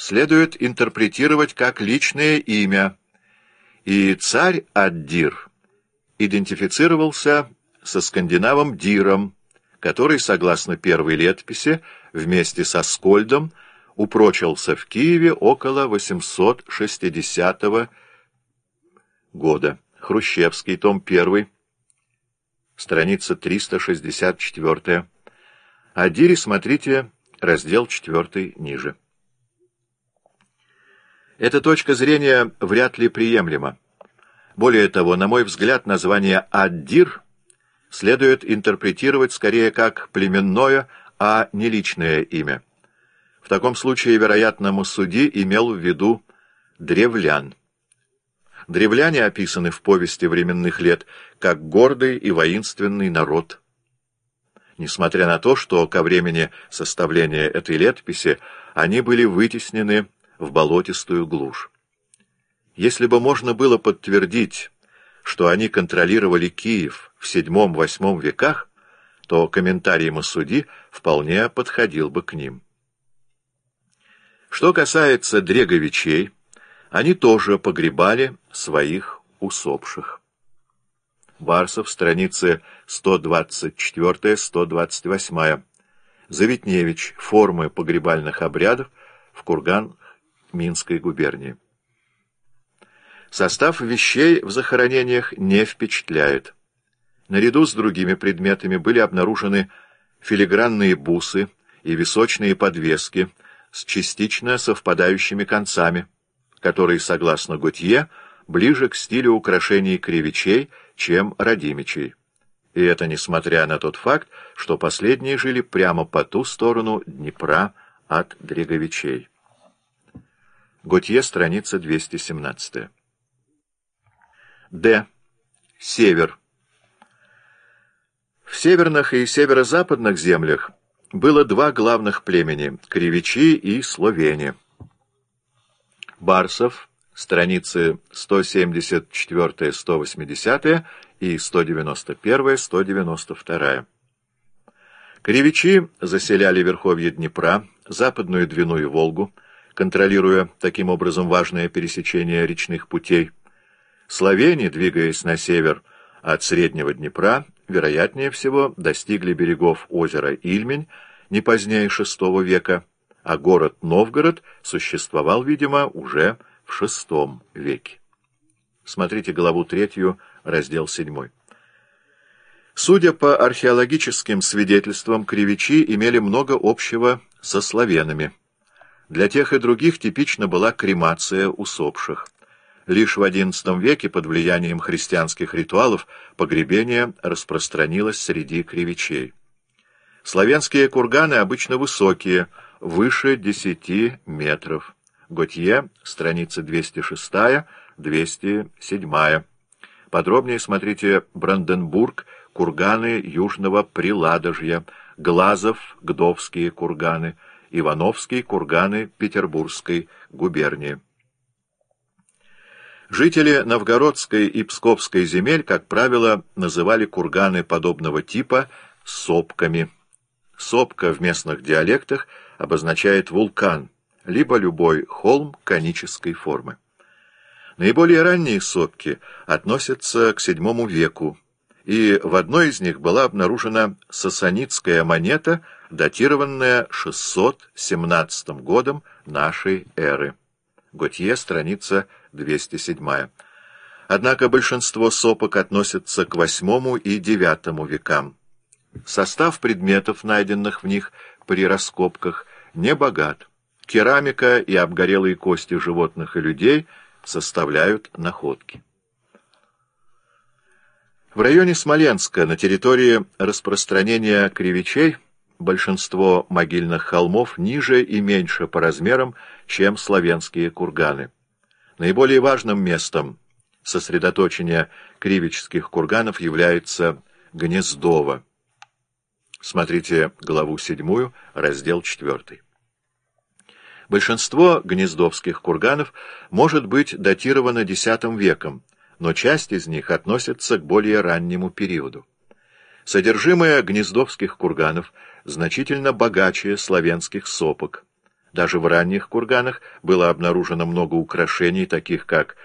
следует интерпретировать как личное имя, и царь Аддир идентифицировался со скандинавом Диром, который, согласно первой летописи, вместе со Скольдом упрочился в Киеве около 860 года. Хрущевский, том 1, страница 364. О Дире смотрите раздел 4 ниже. Эта точка зрения вряд ли приемлема. Более того, на мой взгляд, название Аддир следует интерпретировать скорее как племенное, а не личное имя. В таком случае, вероятно, Массуди имел в виду древлян. Древляне описаны в повести временных лет как гордый и воинственный народ. Несмотря на то, что ко времени составления этой летописи они были вытеснены в болотистую глушь. Если бы можно было подтвердить, что они контролировали Киев в VII-VIII веках, то комментарий Массуди вполне подходил бы к ним. Что касается дреговичей, они тоже погребали своих усопших. Барсов, страницы 124-128. Заветневич. Формы погребальных обрядов в Курган-Минской губернии. Состав вещей в захоронениях не впечатляет. Наряду с другими предметами были обнаружены филигранные бусы и височные подвески с частично совпадающими концами, которые, согласно Готье, ближе к стилю украшений кривичей, чем радимичей. И это несмотря на тот факт, что последние жили прямо по ту сторону Днепра от дреговичей. Готье, страница 217. Д. Север. В северных и северо-западных землях было два главных племени — кривичи и словени. Барсов, страницы 174-180 и 191-192. Кривичи заселяли верховье Днепра, западную Двину и Волгу, контролируя таким образом важное пересечение речных путей. Словени, двигаясь на север от Среднего Днепра, вероятнее всего достигли берегов озера Ильмень не позднее VI века, а город Новгород существовал, видимо, уже в VI веке. Смотрите главу 3, раздел 7. Судя по археологическим свидетельствам, кривичи имели много общего со славянами. Для тех и других типична была кремация усопших. Лишь в XI веке под влиянием христианских ритуалов погребение распространилось среди кривичей. Славянские курганы обычно высокие, выше 10 метров. Готье, страница 206-207. Подробнее смотрите Бранденбург, курганы Южного Приладожья, Глазов, Гдовские курганы, Ивановские курганы Петербургской губернии. Жители Новгородской и Псковской земель, как правило, называли курганы подобного типа сопками. Сопка в местных диалектах обозначает вулкан, либо любой холм конической формы. Наиболее ранние сопки относятся к VII веку, и в одной из них была обнаружена сасанидская монета, датированная 617 годом нашей эры. Готье, страница 207. Однако большинство сопок относятся к VIII и IX векам. Состав предметов, найденных в них при раскопках, не богат. Керамика и обгорелые кости животных и людей составляют находки. В районе Смоленска, на территории распространения кривичей, большинство могильных холмов ниже и меньше по размерам, чем славянские курганы. Наиболее важным местом сосредоточения кривичских курганов является Гнездово. Смотрите главу 7, раздел 4. Большинство гнездовских курганов может быть датировано X веком, но часть из них относится к более раннему периоду. Содержимое гнездовских курганов значительно богаче славянских сопок. Даже в ранних курганах было обнаружено много украшений, таких как